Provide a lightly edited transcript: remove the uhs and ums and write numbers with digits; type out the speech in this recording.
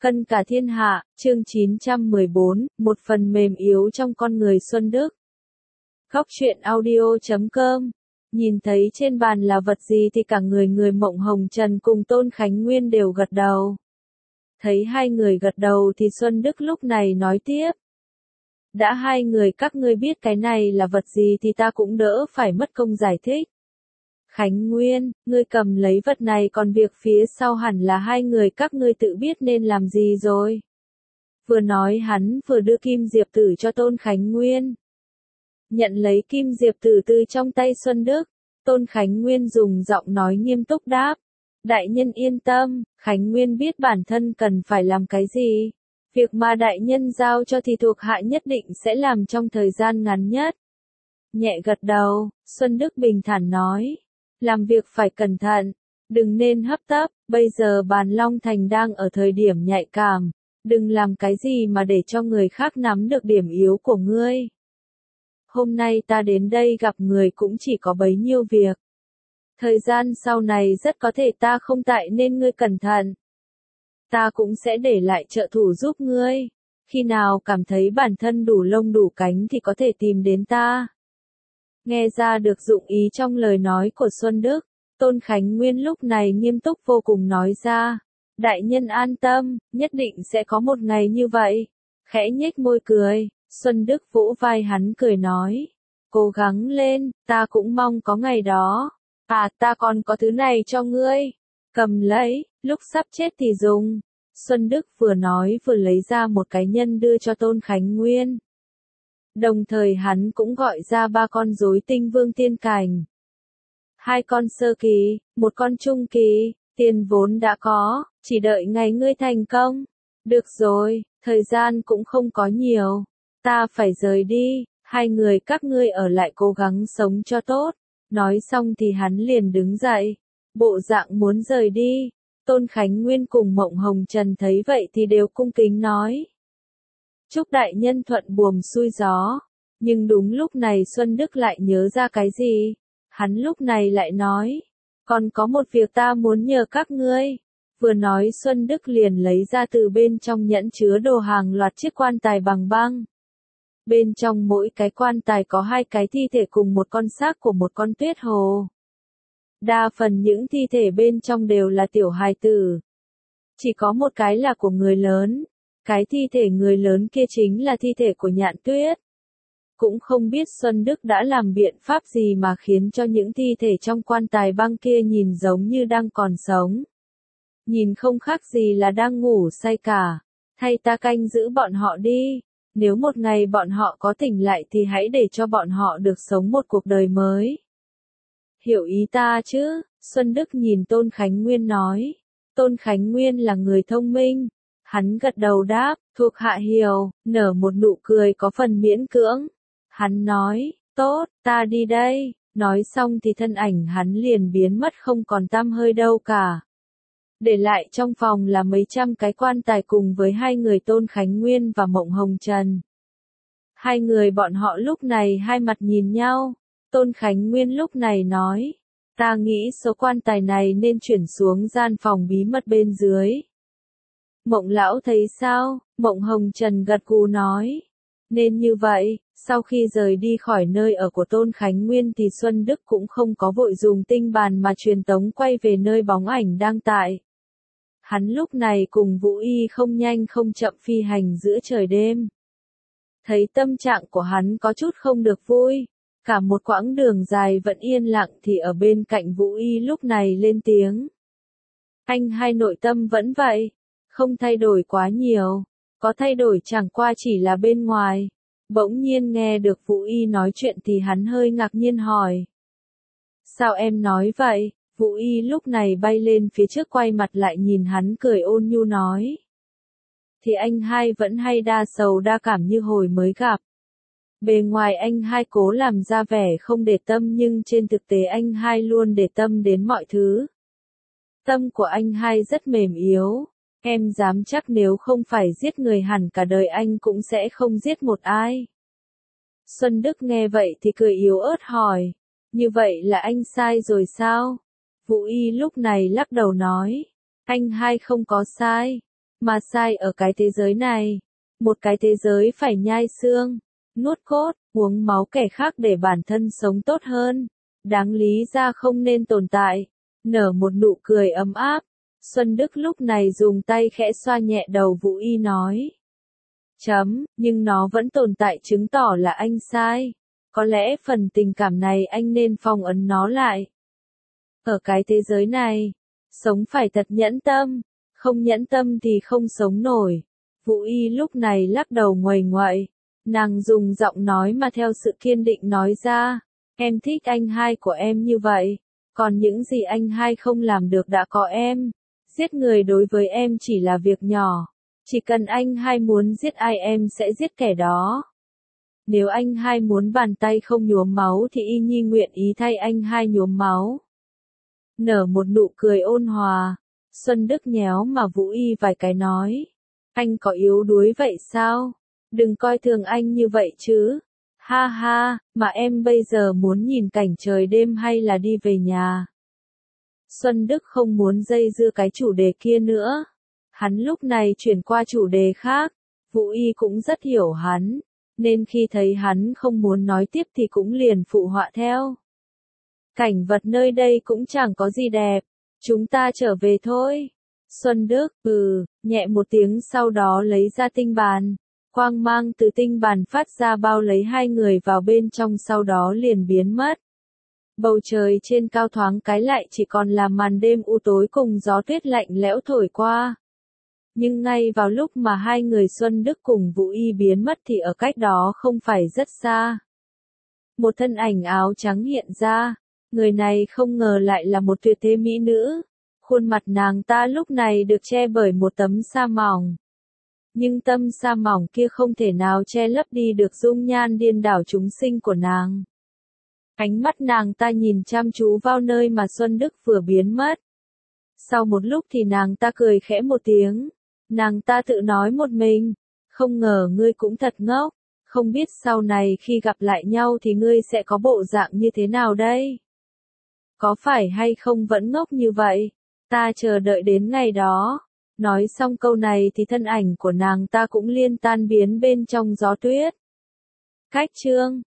Cân cả thiên hạ, chương 914, một phần mềm yếu trong con người Xuân Đức. Góc truyện audio.com. Nhìn thấy trên bàn là vật gì thì cả người Mộng Hồng Trần cùng Tôn Khánh Nguyên đều gật đầu. Thấy hai người gật đầu thì Xuân Đức lúc này nói tiếp. Đã hai người các ngươi biết cái này là vật gì thì ta cũng đỡ phải mất công giải thích. Khánh Nguyên, ngươi cầm lấy vật này còn việc phía sau hẳn là hai người các ngươi tự biết nên làm gì rồi. Vừa nói hắn vừa đưa kim diệp tử cho Tôn Khánh Nguyên. Nhận lấy kim diệp tử từ trong tay Xuân Đức, Tôn Khánh Nguyên dùng giọng nói nghiêm túc đáp. Đại nhân yên tâm, Khánh Nguyên biết bản thân cần phải làm cái gì. Việc mà đại nhân giao cho thì thuộc hạ nhất định sẽ làm trong thời gian ngắn nhất. Nhẹ gật đầu, Xuân Đức bình thản nói. Làm việc phải cẩn thận, đừng nên hấp tấp, bây giờ Bàn Long Thành đang ở thời điểm nhạy cảm, đừng làm cái gì mà để cho người khác nắm được điểm yếu của ngươi. Hôm nay ta đến đây gặp người cũng chỉ có bấy nhiêu việc. Thời gian sau này rất có thể ta không tại nên ngươi cẩn thận. Ta cũng sẽ để lại trợ thủ giúp ngươi, khi nào cảm thấy bản thân đủ lông đủ cánh thì có thể tìm đến ta. Nghe ra được dụng ý trong lời nói của Xuân Đức, Tôn Khánh Nguyên lúc này nghiêm túc vô cùng nói ra. Đại nhân an tâm, nhất định sẽ có một ngày như vậy. Khẽ nhếch môi cười, Xuân Đức vỗ vai hắn cười nói. Cố gắng lên, ta cũng mong có ngày đó. À, ta còn có thứ này cho ngươi. Cầm lấy, lúc sắp chết thì dùng. Xuân Đức vừa nói vừa lấy ra một cái nhân đưa cho Tôn Khánh Nguyên. Đồng thời hắn cũng gọi ra 3 con rối tinh vương tiên cảnh. 2 con sơ kỳ, 1 con trung kỳ, tiền vốn đã có, chỉ đợi ngày ngươi thành công. Được rồi, thời gian cũng không có nhiều. Ta phải rời đi, hai người các ngươi ở lại cố gắng sống cho tốt. Nói xong thì hắn liền đứng dậy, bộ dạng muốn rời đi. Tôn Khánh Nguyên cùng Mộng Hồng Trần thấy vậy thì đều cung kính nói. Chúc đại nhân thuận buồm xuôi gió. Nhưng đúng lúc này Xuân Đức lại nhớ ra cái gì. Hắn lúc này lại nói. Còn có một việc ta muốn nhờ các ngươi. Vừa nói Xuân Đức liền lấy ra từ bên trong nhẫn chứa đồ hàng loạt chiếc quan tài bằng băng. Bên trong mỗi cái quan tài có 2 cái thi thể cùng một con xác của một con tuyết hồ. Đa phần những thi thể bên trong đều là tiểu hài tử. Chỉ có một cái là của người lớn. Cái thi thể người lớn kia chính là thi thể của Nhạn Tuyết. Cũng không biết Xuân Đức đã làm biện pháp gì mà khiến cho những thi thể trong quan tài băng kia nhìn giống như đang còn sống. Nhìn không khác gì là đang ngủ say cả. Thay ta canh giữ bọn họ đi. Nếu một ngày bọn họ có tỉnh lại thì hãy để cho bọn họ được sống một cuộc đời mới. Hiểu ý ta chứ? Xuân Đức nhìn Tôn Khánh Nguyên nói. Tôn Khánh Nguyên là người thông minh. Hắn gật đầu đáp, thuộc hạ hiểu, nở một nụ cười có phần miễn cưỡng. Hắn nói, tốt, ta đi đây. Nói xong thì thân ảnh hắn liền biến mất không còn tăm hơi đâu cả. Để lại trong phòng là mấy trăm cái quan tài cùng với hai người Tôn Khánh Nguyên và Mộng Hồng Trần. Hai người bọn họ lúc này hai mặt nhìn nhau. Tôn Khánh Nguyên lúc này nói, ta nghĩ số quan tài này nên chuyển xuống gian phòng bí mật bên dưới. Mộng lão thấy sao? Mộng Hồng Trần gật gù nói. Nên như vậy, sau khi rời đi khỏi nơi ở của Tôn Khánh Nguyên thì Xuân Đức cũng không có vội dùng tinh bàn mà truyền tống quay về nơi bóng ảnh đang tại. Hắn lúc này cùng Vũ Y không nhanh không chậm phi hành giữa trời đêm. Thấy tâm trạng của hắn có chút không được vui. Cả một quãng đường dài vẫn yên lặng thì ở bên cạnh Vũ Y lúc này lên tiếng. Anh hai nội tâm vẫn vậy. Không thay đổi quá nhiều, có thay đổi chẳng qua chỉ là bên ngoài. Bỗng nhiên nghe được Vũ Y nói chuyện thì hắn hơi ngạc nhiên hỏi. Sao em nói vậy? Vũ Y lúc này bay lên phía trước quay mặt lại nhìn hắn cười ôn nhu nói. Thì anh hai vẫn hay đa sầu đa cảm như hồi mới gặp. Bề ngoài anh hai cố làm ra vẻ không để tâm nhưng trên thực tế anh hai luôn để tâm đến mọi thứ. Tâm của anh hai rất mềm yếu. Em dám chắc nếu không phải giết người hẳn cả đời anh cũng sẽ không giết một ai. Xuân Đức nghe vậy thì cười yếu ớt hỏi. Như vậy là anh sai rồi sao? Vũ Y lúc này lắc đầu nói. Anh hai không có sai. Mà sai ở cái thế giới này. Một cái thế giới phải nhai xương, nuốt cốt, uống máu kẻ khác để bản thân sống tốt hơn. Đáng lý ra không nên tồn tại. Nở một nụ cười ấm áp. Xuân Đức lúc này dùng tay khẽ xoa nhẹ đầu Vũ Y nói. Nhưng nó vẫn tồn tại chứng tỏ là anh sai. Có lẽ phần tình cảm này anh nên phong ấn nó lại. Ở cái thế giới này, sống phải thật nhẫn tâm, không nhẫn tâm thì không sống nổi. Vũ Y lúc này lắc đầu nguầy nguậy, nàng dùng giọng nói mà theo sự kiên định nói ra, em thích anh hai của em như vậy, còn những gì anh hai không làm được đã có em. Giết người đối với em chỉ là việc nhỏ, chỉ cần anh hai muốn giết ai em sẽ giết kẻ đó. Nếu anh hai muốn bàn tay không nhuốm máu thì y nhi nguyện ý thay anh hai nhuốm máu. Nở một nụ cười ôn hòa, Xuân Đức nhéo mà Vũ Y vài cái nói. Anh có yếu đuối vậy sao? Đừng coi thường anh như vậy chứ. Ha ha, mà em bây giờ muốn nhìn cảnh trời đêm hay là đi về nhà? Xuân Đức không muốn dây dưa cái chủ đề kia nữa. Hắn lúc này chuyển qua chủ đề khác. Vũ Y cũng rất hiểu hắn, nên khi thấy hắn không muốn nói tiếp thì cũng liền phụ họa theo. Cảnh vật nơi đây cũng chẳng có gì đẹp, chúng ta trở về thôi. Xuân Đức, nhẹ một tiếng sau đó lấy ra tinh bàn. Quang mang từ tinh bàn phát ra bao lấy hai người vào bên trong sau đó liền biến mất. Bầu trời trên cao thoáng cái lại chỉ còn là màn đêm u tối cùng gió tuyết lạnh lẽo thổi qua. Nhưng ngay vào lúc mà hai người Xuân Đức cùng Vũ Y biến mất thì ở cách đó không phải rất xa. Một thân ảnh áo trắng hiện ra, người này không ngờ lại là một tuyệt thế mỹ nữ. Khuôn mặt nàng ta lúc này được che bởi một tấm sa mỏng. Nhưng tấm sa mỏng kia không thể nào che lấp đi được dung nhan điên đảo chúng sinh của nàng. Ánh mắt nàng ta nhìn chăm chú vào nơi mà Xuân Đức vừa biến mất. Sau một lúc thì nàng ta cười khẽ một tiếng. Nàng ta tự nói một mình, không ngờ ngươi cũng thật ngốc, không biết sau này khi gặp lại nhau thì ngươi sẽ có bộ dạng như thế nào đây? Có phải hay không vẫn ngốc như vậy? Ta chờ đợi đến ngày đó. Nói xong câu này thì thân ảnh của nàng ta cũng liên tan biến bên trong gió tuyết. Cách chương